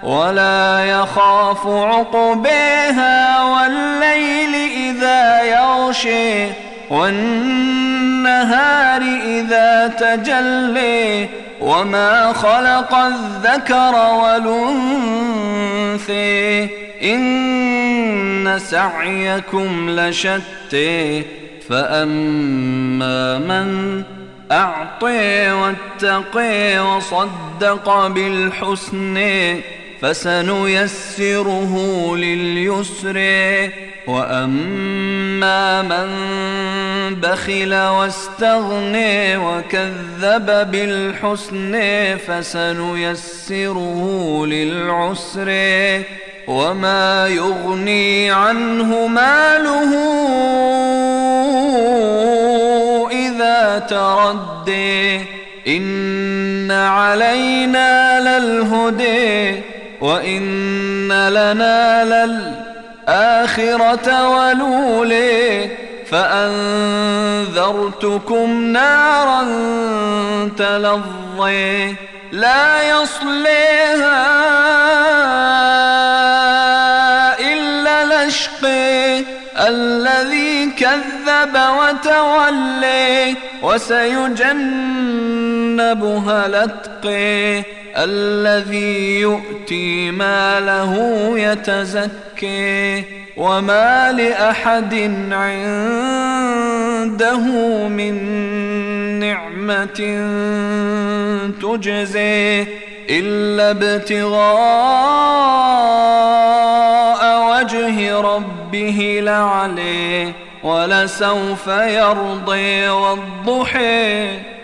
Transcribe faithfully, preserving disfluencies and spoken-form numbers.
ولا يخاف عقبيها والليل إذا يغشي والنهار إذا تجلي وما خلق الذكر والأنثى إن سعيكم لشتى فأما من أعطي واتقي وصدق بالحسنى فسنيسره لليسر وأما من بخل واستغنى وكذب بالحسنى فسنيسره للعسر وما يغني عنه ماله إذا تردى إن علينا للهدى وإن لنا للآخرة والأولى فأنذرتكم نارا تلظى لا يصليها إلا الأشقى الذي كذب وتولى وسيجنبها الأتقى الذي يؤتي ماله يتزكى وما لأحد عنده من نعمة تجزى إلا ابتغاء وجه ربه لعليه ولسوف يرضي والضحى